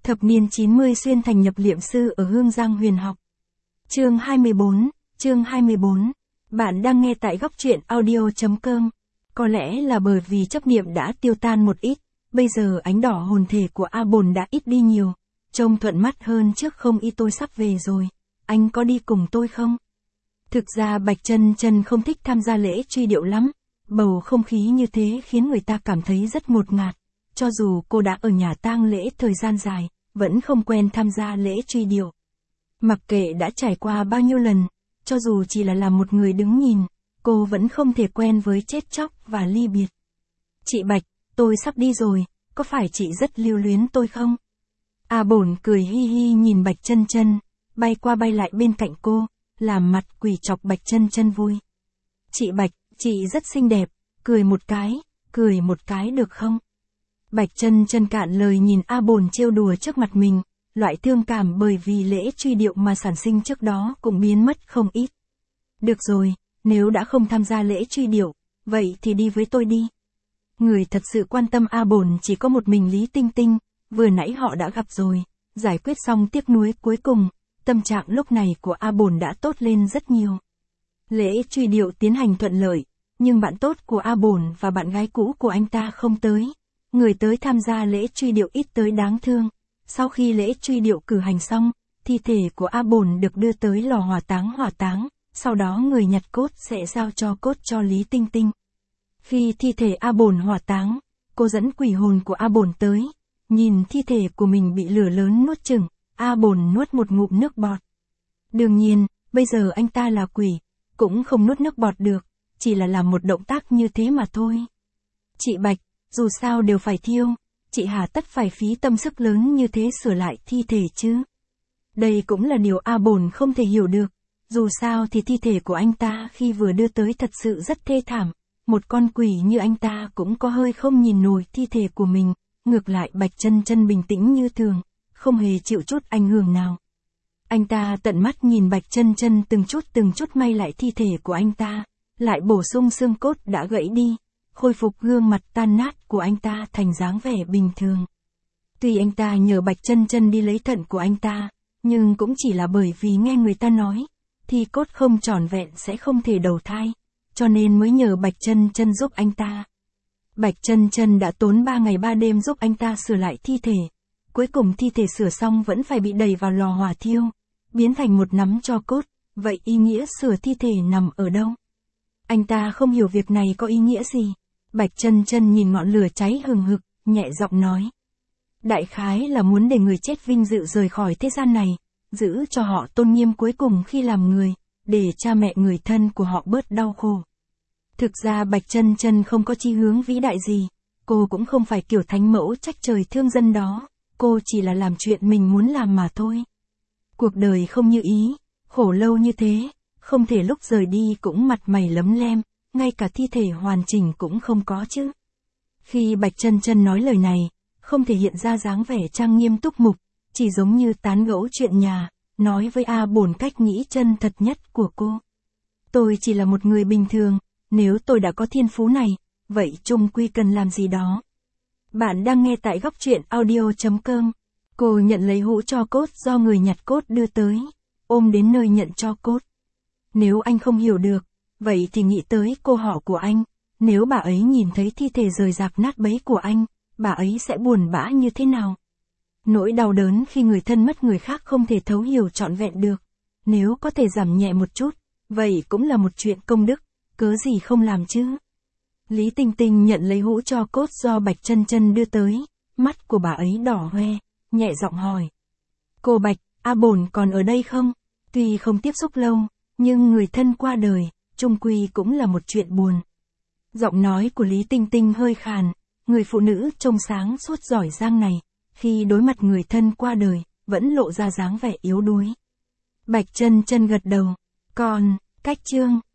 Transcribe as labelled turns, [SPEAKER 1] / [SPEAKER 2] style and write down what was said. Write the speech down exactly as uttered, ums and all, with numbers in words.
[SPEAKER 1] Thập niên chín mươi xuyên thành nhập liệm sư ở Hương Giang huyền học. Chương hai mươi bốn, chương hai mươi bốn. Bạn đang nghe tại góc truyện audio chấm com. Có lẽ là bởi vì chấp niệm đã tiêu tan một ít, bây giờ ánh đỏ hồn thể của A Bồn đã ít đi nhiều, trông thuận mắt hơn trước không y tôi sắp về rồi, anh có đi cùng tôi không? Thực ra Bạch Chân Chân không thích tham gia lễ truy điệu lắm, bầu không khí như thế khiến người ta cảm thấy rất ngột ngạt, cho dù cô đã ở nhà tang lễ thời gian dài, vẫn không quen tham gia lễ truy điệu. Mặc kệ đã trải qua bao nhiêu lần, cho dù chỉ là làm một người đứng nhìn, cô vẫn không thể quen với chết chóc và ly biệt. Chị Bạch, tôi sắp đi rồi, có phải chị rất lưu luyến tôi không? A Bồn cười hi hi nhìn Bạch Chân Chân, bay qua bay lại bên cạnh cô, làm mặt quỷ chọc Bạch Chân Chân vui. Chị Bạch, chị rất xinh đẹp, cười một cái, cười một cái được không? Bạch Chân Chân cạn lời nhìn A Bồn trêu đùa trước mặt mình, loại thương cảm bởi vì lễ truy điệu mà sản sinh trước đó cũng biến mất không ít. Được rồi, nếu đã không tham gia lễ truy điệu, vậy thì đi với tôi đi. Người thật sự quan tâm A Bồn chỉ có một mình Lý Tinh Tinh, vừa nãy họ đã gặp rồi, giải quyết xong tiếc nuối cuối cùng, tâm trạng lúc này của A Bồn đã tốt lên rất nhiều. Lễ truy điệu tiến hành thuận lợi, nhưng bạn tốt của A Bồn và bạn gái cũ của anh ta không tới. Người tới tham gia lễ truy điệu ít tới đáng thương. Sau khi lễ truy điệu cử hành xong, thi thể của A Bồn được đưa tới lò hỏa táng hỏa táng, sau đó người nhặt cốt sẽ giao cho cốt cho Lý Tinh Tinh. Khi thi thể A Bồn hỏa táng, cô dẫn quỷ hồn của A Bồn tới, nhìn thi thể của mình bị lửa lớn nuốt chửng, A Bồn nuốt một ngụm nước bọt. Đương nhiên, bây giờ anh ta là quỷ, cũng không nuốt nước bọt được, chỉ là làm một động tác như thế mà thôi. Chị Bạch, dù sao đều phải thiêu, chị hà tất phải phí tâm sức lớn như thế sửa lại thi thể chứ. Đây cũng là điều A Bồn không thể hiểu được, dù sao thì thi thể của anh ta khi vừa đưa tới thật sự rất thê thảm, một con quỷ như anh ta cũng có hơi không nhìn nổi thi thể của mình, ngược lại Bạch Chân Chân bình tĩnh như thường, không hề chịu chút ảnh hưởng nào. Anh ta tận mắt nhìn Bạch Chân Chân từng chút từng chút may lại thi thể của anh ta, lại bổ sung xương cốt đã gãy đi, khôi phục gương mặt tan nát của anh ta thành dáng vẻ bình thường. Tuy anh ta nhờ Bạch Chân Chân đi lấy thận của anh ta, nhưng cũng chỉ là bởi vì nghe người ta nói, thi cốt không tròn vẹn sẽ không thể đầu thai, cho nên mới nhờ Bạch Chân Chân giúp anh ta. Bạch Chân Chân đã tốn ba ngày ba đêm giúp anh ta sửa lại thi thể, cuối cùng thi thể sửa xong vẫn phải bị đẩy vào lò hỏa thiêu, biến thành một nắm tro cốt, vậy ý nghĩa sửa thi thể nằm ở đâu? Anh ta không hiểu việc này có ý nghĩa gì. Bạch Chân Chân nhìn ngọn lửa cháy hừng hực, nhẹ giọng nói. Đại khái là muốn để người chết vinh dự rời khỏi thế gian này, giữ cho họ tôn nghiêm cuối cùng khi làm người, để cha mẹ người thân của họ bớt đau khổ. Thực ra Bạch Chân Chân không có chí hướng vĩ đại gì, cô cũng không phải kiểu thánh mẫu trách trời thương dân đó, cô chỉ là làm chuyện mình muốn làm mà thôi. Cuộc đời không như ý, khổ lâu như thế, không thể lúc rời đi cũng mặt mày lấm lem, ngay cả thi thể hoàn chỉnh cũng không có chứ. Khi Bạch Chân Chân nói lời này, không thể hiện ra dáng vẻ trang nghiêm túc mục, chỉ giống như tán gẫu chuyện nhà, nói với A Bồn cách nghĩ chân thật nhất của cô. Tôi chỉ là một người bình thường, nếu tôi đã có thiên phú này, vậy chung quy cần làm gì đó. Bạn đang nghe tại góc truyện audio chấm com. Cô nhận lấy hũ tro cốt do người nhặt cốt đưa tới, ôm đến nơi nhận tro cốt. Nếu anh không hiểu được, vậy thì nghĩ tới cô họ của anh, nếu bà ấy nhìn thấy thi thể rời rạc nát bấy của anh, bà ấy sẽ buồn bã như thế nào? Nỗi đau đớn khi người thân mất người khác không thể thấu hiểu trọn vẹn được, nếu có thể giảm nhẹ một chút, vậy cũng là một chuyện công đức, cớ gì không làm chứ? Lý Tinh Tinh nhận lấy hũ tro cốt do Bạch Chân Chân đưa tới, mắt của bà ấy đỏ hoe, nhẹ giọng hỏi. Cô Bạch, A Bồn còn ở đây không? Tuy không tiếp xúc lâu, nhưng người thân qua đời, chung quy cũng là một chuyện buồn. Giọng nói của Lý Tinh Tinh hơi khàn, người phụ nữ trông sáng suốt giỏi giang này, khi đối mặt người thân qua đời, vẫn lộ ra dáng vẻ yếu đuối. Bạch Chân Chân gật đầu, còn, cách chương,